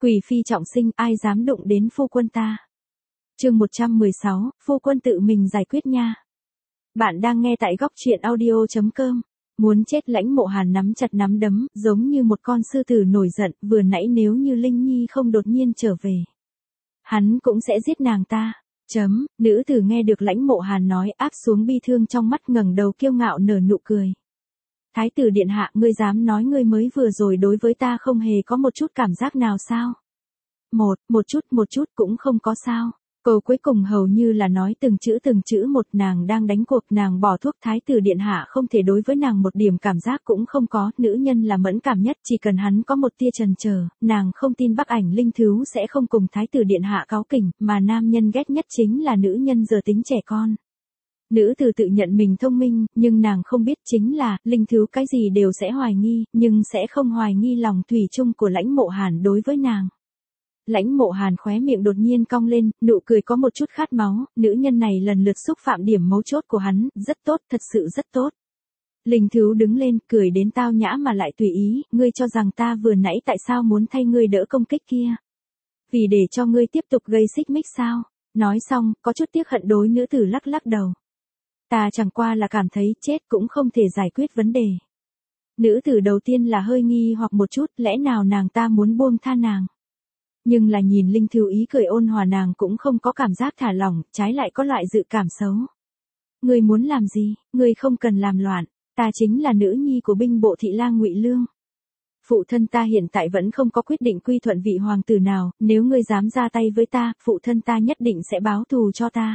Quỷ phi trọng sinh, ai dám đụng đến phu quân ta. Chương 116, phu quân tự mình giải quyết nha. Bạn đang nghe tại góc truyện audio.com. Muốn chết. Lãnh Mộ Hàn nắm chặt nắm đấm, giống như một con sư tử nổi giận, vừa nãy nếu như Linh Nhi không đột nhiên trở về, hắn cũng sẽ giết nàng ta. Nữ tử nghe được Lãnh Mộ Hàn nói, áp xuống bi thương trong mắt, ngẩng đầu kiêu ngạo nở nụ cười. Thái tử điện hạ, ngươi dám nói ngươi mới vừa rồi đối với ta không hề có một chút cảm giác nào sao? Một chút cũng không có sao. Câu cuối cùng hầu như là nói từng chữ một. Nàng đang đánh cuộc, nàng bỏ thuốc. Thái tử điện hạ không thể đối với nàng một điểm cảm giác cũng không có. Nữ nhân là mẫn cảm nhất, chỉ cần hắn có một tia chần chờ, nàng không tin Bắc Ảnh Linh Thứu sẽ không cùng thái tử điện hạ cáu kỉnh, mà nam nhân ghét nhất chính là nữ nhân giờ tính trẻ con. Nữ tử tự nhận mình thông minh, nhưng nàng không biết chính là, Linh Thứu cái gì đều sẽ hoài nghi, nhưng sẽ không hoài nghi lòng thủy chung của Lãnh Mộ Hàn đối với nàng. Lãnh Mộ Hàn khóe miệng đột nhiên cong lên, nụ cười có một chút khát máu, nữ nhân này lần lượt xúc phạm điểm mấu chốt của hắn, rất tốt, thật sự rất tốt. Linh Thứu đứng lên, cười đến tao nhã mà lại tùy ý, ngươi cho rằng ta vừa nãy tại sao muốn thay ngươi đỡ công kích kia? Vì để cho ngươi tiếp tục gây xích mích sao? Nói xong, có chút tiếc hận đối nữ tử lắc lắc đầu. Ta chẳng qua là cảm thấy chết cũng không thể giải quyết vấn đề. Nữ tử đầu tiên là hơi nghi hoặc một chút, lẽ nào nàng ta muốn buông tha nàng? Nhưng là nhìn Linh Thứu ý cười ôn hòa, nàng cũng không có cảm giác thả lỏng, trái lại có loại dự cảm xấu. Ngươi muốn làm gì? Ngươi không cần làm loạn, ta chính là nữ nhi của binh bộ thị lang Ngụy Lương. Phụ thân ta hiện tại vẫn không có quyết định quy thuận vị hoàng tử nào, nếu ngươi dám ra tay với ta, phụ thân ta nhất định sẽ báo thù cho ta.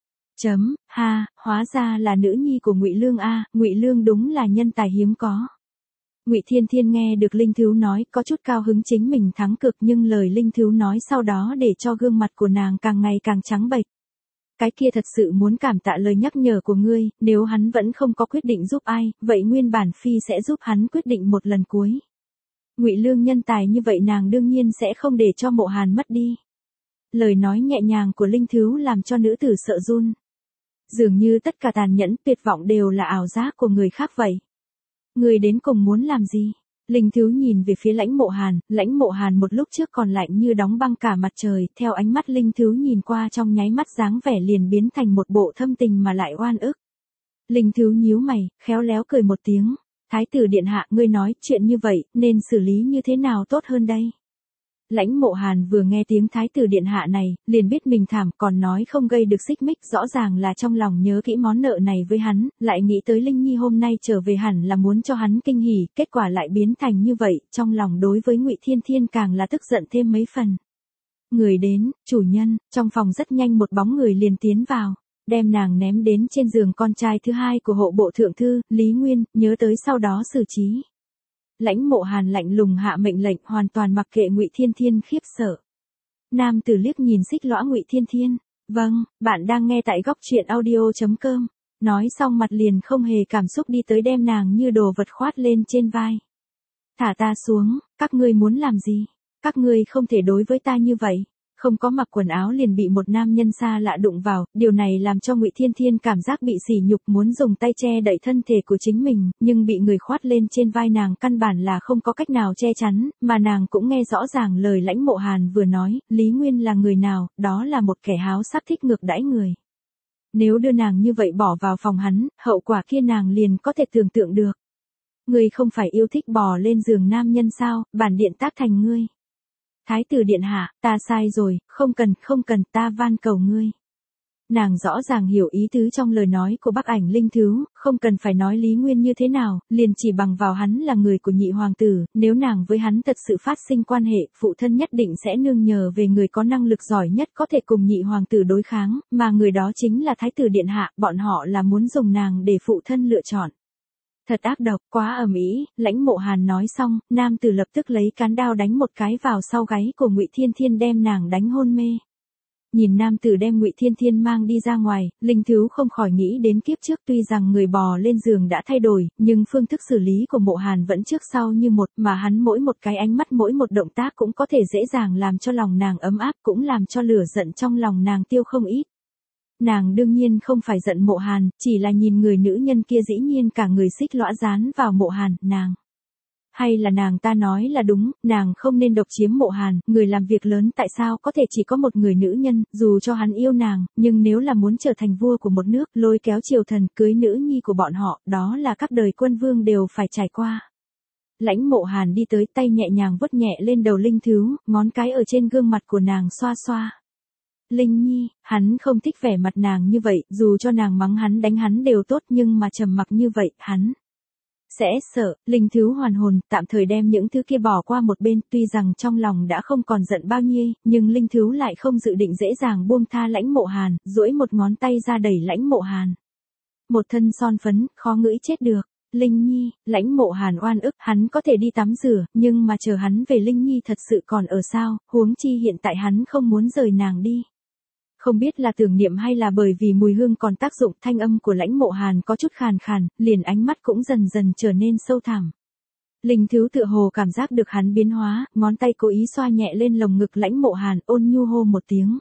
Hóa ra là nữ nhi của Ngụy Lương a, Ngụy Lương đúng là nhân tài hiếm có. Ngụy Thiên Thiên nghe được Linh Thứu nói, có chút cao hứng chính mình thắng cực, nhưng lời Linh Thứu nói sau đó để cho gương mặt của nàng càng ngày càng trắng bệch. Cái kia thật sự muốn cảm tạ lời nhắc nhở của ngươi, nếu hắn vẫn không có quyết định giúp ai, vậy nguyên bản phi sẽ giúp hắn quyết định một lần cuối. Ngụy Lương nhân tài như vậy nàng đương nhiên sẽ không để cho Mộ Hàn mất đi. Lời nói nhẹ nhàng của Linh Thứu làm cho nữ tử sợ run. Dường như tất cả tàn nhẫn, tuyệt vọng đều là ảo giác của người khác vậy. Người đến cùng muốn làm gì? Linh Thứu nhìn về phía Lãnh Mộ Hàn một lúc trước còn lạnh như đóng băng cả mặt trời, theo ánh mắt Linh Thứu nhìn qua trong nháy mắt dáng vẻ liền biến thành một bộ thâm tình mà lại oan ức. Linh Thứu nhíu mày, khéo léo cười một tiếng. Thái tử điện hạ, ngươi nói chuyện như vậy, nên xử lý như thế nào tốt hơn đây? Lãnh Mộ Hàn vừa nghe tiếng thái tử điện hạ này, liền biết mình thảm, còn nói không gây được xích mích, rõ ràng là trong lòng nhớ kỹ món nợ này với hắn, lại nghĩ tới Linh Nhi hôm nay trở về hẳn là muốn cho hắn kinh hỉ, kết quả lại biến thành như vậy, trong lòng đối với Ngụy Thiên Thiên càng là tức giận thêm mấy phần. Người đến, chủ nhân, trong phòng rất nhanh một bóng người liền tiến vào, đem nàng ném đến trên giường con trai thứ hai của hộ bộ thượng thư, Lý Nguyên, nhớ tới sau đó xử trí. Lãnh Mộ Hàn lạnh lùng hạ mệnh lệnh, hoàn toàn mặc kệ Ngụy Thiên Thiên khiếp sợ. Nam tử liếc nhìn xích lõa Ngụy Thiên Thiên. Vâng, bạn đang nghe tại góc truyện audio.com. Nói xong mặt liền không hề cảm xúc đi tới đem nàng như đồ vật khoát lên trên vai. Thả ta xuống, các ngươi muốn làm gì? Các ngươi không thể đối với ta như vậy. Không có mặc quần áo liền bị một nam nhân xa lạ đụng vào, điều này làm cho Ngụy Thiên Thiên cảm giác bị sỉ nhục, muốn dùng tay che đậy thân thể của chính mình, nhưng bị người khoát lên trên vai nàng căn bản là không có cách nào che chắn, mà nàng cũng nghe rõ ràng lời Lãnh Mộ Hàn vừa nói, Lý Nguyên là người nào, đó là một kẻ háo sắc thích ngược đãi người. Nếu đưa nàng như vậy bỏ vào phòng hắn, hậu quả kia nàng liền có thể tưởng tượng được. Ngươi không phải yêu thích bò lên giường nam nhân sao, bản điện tác thành ngươi. Thái tử điện hạ, ta sai rồi, không cần, ta van cầu ngươi. Nàng rõ ràng hiểu ý tứ trong lời nói của Bắc Ảnh Linh Thứu, không cần phải nói Lý Nguyên như thế nào, liền chỉ bằng vào hắn là người của nhị hoàng tử, nếu nàng với hắn thật sự phát sinh quan hệ, phụ thân nhất định sẽ nương nhờ về người có năng lực giỏi nhất có thể cùng nhị hoàng tử đối kháng, mà người đó chính là thái tử điện hạ, bọn họ là muốn dùng nàng để phụ thân lựa chọn. Thật ác độc, quá ầm ĩ. Lãnh Mộ Hàn nói xong, nam tử lập tức lấy cán đao đánh một cái vào sau gáy của Ngụy Thiên Thiên đem nàng đánh hôn mê. Nhìn nam tử đem Ngụy Thiên Thiên mang đi ra ngoài, Linh Thứu không khỏi nghĩ đến kiếp trước, tuy rằng người bò lên giường đã thay đổi, nhưng phương thức xử lý của Mộ Hàn vẫn trước sau như một, mà hắn mỗi một cái ánh mắt mỗi một động tác cũng có thể dễ dàng làm cho lòng nàng ấm áp, cũng làm cho lửa giận trong lòng nàng tiêu không ít. Nàng đương nhiên không phải giận Mộ Hàn, chỉ là nhìn người nữ nhân kia dĩ nhiên cả người xích lõa dán vào Mộ Hàn, nàng Hay là nàng ta nói là đúng, nàng không nên độc chiếm Mộ Hàn, người làm việc lớn tại sao có thể chỉ có một người nữ nhân, dù cho hắn yêu nàng, nhưng nếu là muốn trở thành vua của một nước, lôi kéo triều thần, cưới nữ nhi của bọn họ, đó là các đời quân vương đều phải trải qua. Lãnh Mộ Hàn đi tới, tay nhẹ nhàng vuốt nhẹ lên đầu Linh Thứu, ngón cái ở trên gương mặt của nàng xoa xoa. Linh Nhi, hắn không thích vẻ mặt nàng như vậy, dù cho nàng mắng hắn đánh hắn đều tốt, nhưng mà trầm mặc như vậy, hắn sẽ sợ. Linh Thứu hoàn hồn, tạm thời đem những thứ kia bỏ qua một bên, tuy rằng trong lòng đã không còn giận bao nhiêu, nhưng Linh Thứu lại không dự định dễ dàng buông tha Lãnh Mộ Hàn, duỗi một ngón tay ra đẩy Lãnh Mộ Hàn. Một thân son phấn, khó ngửi chết được. Linh Nhi, Lãnh Mộ Hàn oan ức, hắn có thể đi tắm rửa, nhưng mà chờ hắn về Linh Nhi thật sự còn ở sao, huống chi hiện tại hắn không muốn rời nàng đi. Không biết là tưởng niệm hay là bởi vì mùi hương còn tác dụng, thanh âm của Lãnh Mộ Hàn có chút khàn khàn, liền ánh mắt cũng dần dần trở nên sâu thẳm. Linh Thứu tựa hồ cảm giác được hắn biến hóa, ngón tay cố ý xoa nhẹ lên lồng ngực Lãnh Mộ Hàn, ôn nhu hô một tiếng.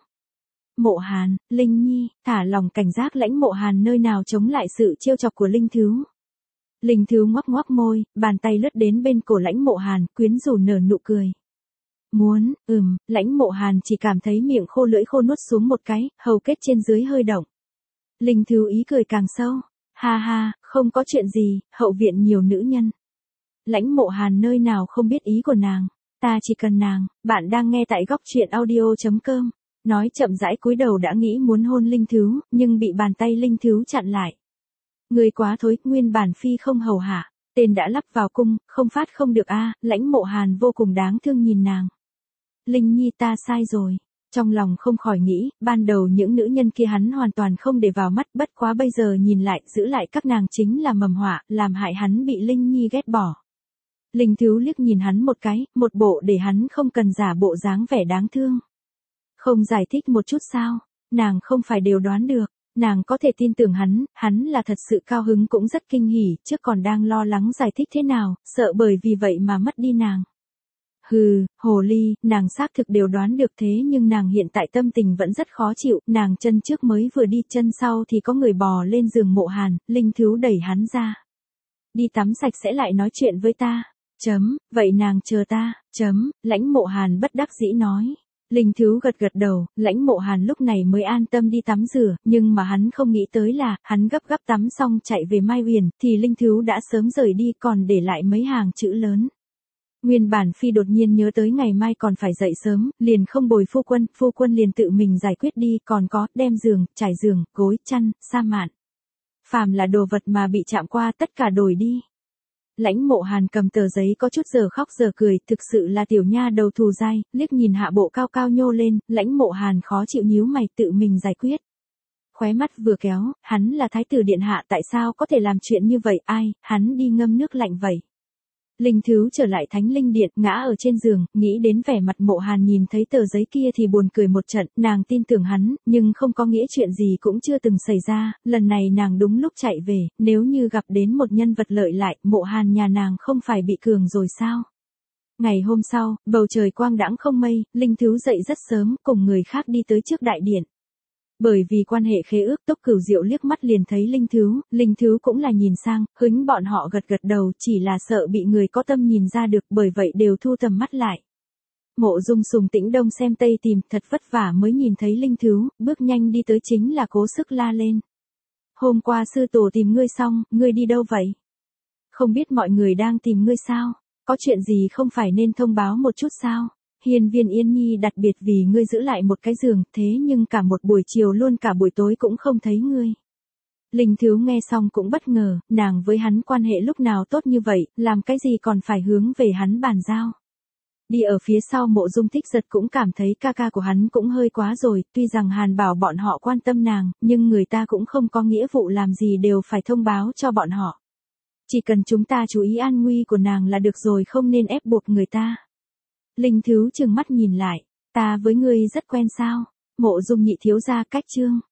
Mộ Hàn, Linh Nhi, thả lòng cảnh giác. Lãnh Mộ Hàn nơi nào chống lại sự trêu chọc của Linh Thứu. Linh Thứu ngoắc ngoắc môi, bàn tay lướt đến bên cổ Lãnh Mộ Hàn, quyến rũ nở nụ cười. Muốn, Lãnh Mộ Hàn chỉ cảm thấy miệng khô lưỡi khô nuốt xuống một cái, hầu kết trên dưới hơi động. Linh Thứu ý cười càng sâu. Ha ha, không có chuyện gì, hậu viện nhiều nữ nhân. Lãnh Mộ Hàn nơi nào không biết ý của nàng. Ta chỉ cần nàng. Bạn đang nghe tại góc truyện audio.com. Nói chậm rãi cúi đầu đã nghĩ muốn hôn Linh Thứu, nhưng bị bàn tay Linh Thứu chặn lại. Người quá thối, nguyên bản phi không hầu hạ. Tên đã lắp vào cung, không phát không được a. Lãnh Mộ Hàn vô cùng đáng thương nhìn nàng. Linh Nhi, ta sai rồi. Trong lòng không khỏi nghĩ, ban đầu những nữ nhân kia hắn hoàn toàn không để vào mắt, bất quá bây giờ nhìn lại, giữ lại các nàng chính là mầm họa, làm hại hắn bị Linh Nhi ghét bỏ. Linh Thứu liếc nhìn hắn một cái, một bộ để hắn không cần giả bộ dáng vẻ đáng thương. Không giải thích một chút sao? Nàng không phải đều đoán được. Nàng có thể tin tưởng hắn là thật sự cao hứng cũng rất kinh hỉ, trước còn đang lo lắng giải thích thế nào, sợ bởi vì vậy mà mất đi nàng. Hừ, hồ ly, nàng xác thực đều đoán được thế nhưng nàng hiện tại tâm tình vẫn rất khó chịu, nàng chân trước mới vừa đi chân sau thì có người bò lên giường Mộ Hàn, Linh Thứu đẩy hắn ra. Đi tắm sạch sẽ lại nói chuyện với ta. Vậy nàng chờ ta. Lãnh Mộ Hàn bất đắc dĩ nói. Linh Thứu gật gật đầu, Lãnh Mộ Hàn lúc này mới an tâm đi tắm rửa, nhưng mà hắn không nghĩ tới là, hắn gấp gáp tắm xong chạy về Mai Uyển, thì Linh Thứu đã sớm rời đi còn để lại mấy hàng chữ lớn. Nguyên bản phi đột nhiên nhớ tới ngày mai còn phải dậy sớm, liền không bồi phu quân liền tự mình giải quyết đi, còn có, đem giường, trải giường, gối, chăn, sa mạn. Phàm là đồ vật mà bị chạm qua tất cả đổi đi. Lãnh Mộ Hàn cầm tờ giấy có chút giờ khóc giờ cười, thực sự là tiểu nha đầu thù dai, liếc nhìn hạ bộ cao cao nhô lên, Lãnh Mộ Hàn khó chịu nhíu mày tự mình giải quyết. Khóe mắt vừa kéo, hắn là thái tử điện hạ tại sao có thể làm chuyện như vậy, hắn đi ngâm nước lạnh vậy. Linh Thứu trở lại Thánh Linh Điện, ngã ở trên giường, nghĩ đến vẻ mặt Mộ Hàn nhìn thấy tờ giấy kia thì buồn cười một trận, nàng tin tưởng hắn, nhưng không có nghĩa chuyện gì cũng chưa từng xảy ra, lần này nàng đúng lúc chạy về, nếu như gặp đến một nhân vật lợi lại, Mộ Hàn nhà nàng không phải bị cường rồi sao? Ngày hôm sau, bầu trời quang đãng không mây, Linh Thứu dậy rất sớm, cùng người khác đi tới trước đại điện. Bởi vì quan hệ khế ước, Túc Cửu Diệu liếc mắt liền thấy Linh Thứu cũng là nhìn sang, hứng bọn họ gật gật đầu, chỉ là sợ bị người có tâm nhìn ra được, bởi vậy đều thu tầm mắt lại. Mộ Dung Sùng Tĩnh đông xem tây tìm, thật vất vả mới nhìn thấy Linh Thứu, bước nhanh đi tới chính là cố sức la lên. Hôm qua sư tổ tìm ngươi xong, ngươi đi đâu vậy? Không biết mọi người đang tìm ngươi sao? Có chuyện gì không phải nên thông báo một chút sao? Hiên Viên Yên Nhi đặc biệt vì ngươi giữ lại một cái giường, thế nhưng cả một buổi chiều luôn cả buổi tối cũng không thấy ngươi. Linh Thứu nghe xong cũng bất ngờ, nàng với hắn quan hệ lúc nào tốt như vậy, làm cái gì còn phải hướng về hắn bàn giao. Đi ở phía sau Mộ Dung Thích Giật cũng cảm thấy ca ca của hắn cũng hơi quá rồi, tuy rằng Hàn bảo bọn họ quan tâm nàng, nhưng người ta cũng không có nghĩa vụ làm gì đều phải thông báo cho bọn họ. Chỉ cần chúng ta chú ý an nguy của nàng là được rồi, không nên ép buộc người ta. Linh Thứu trừng mắt nhìn lại, ta với ngươi rất quen sao? Mộ Dung Nhị thiếu gia cách chương.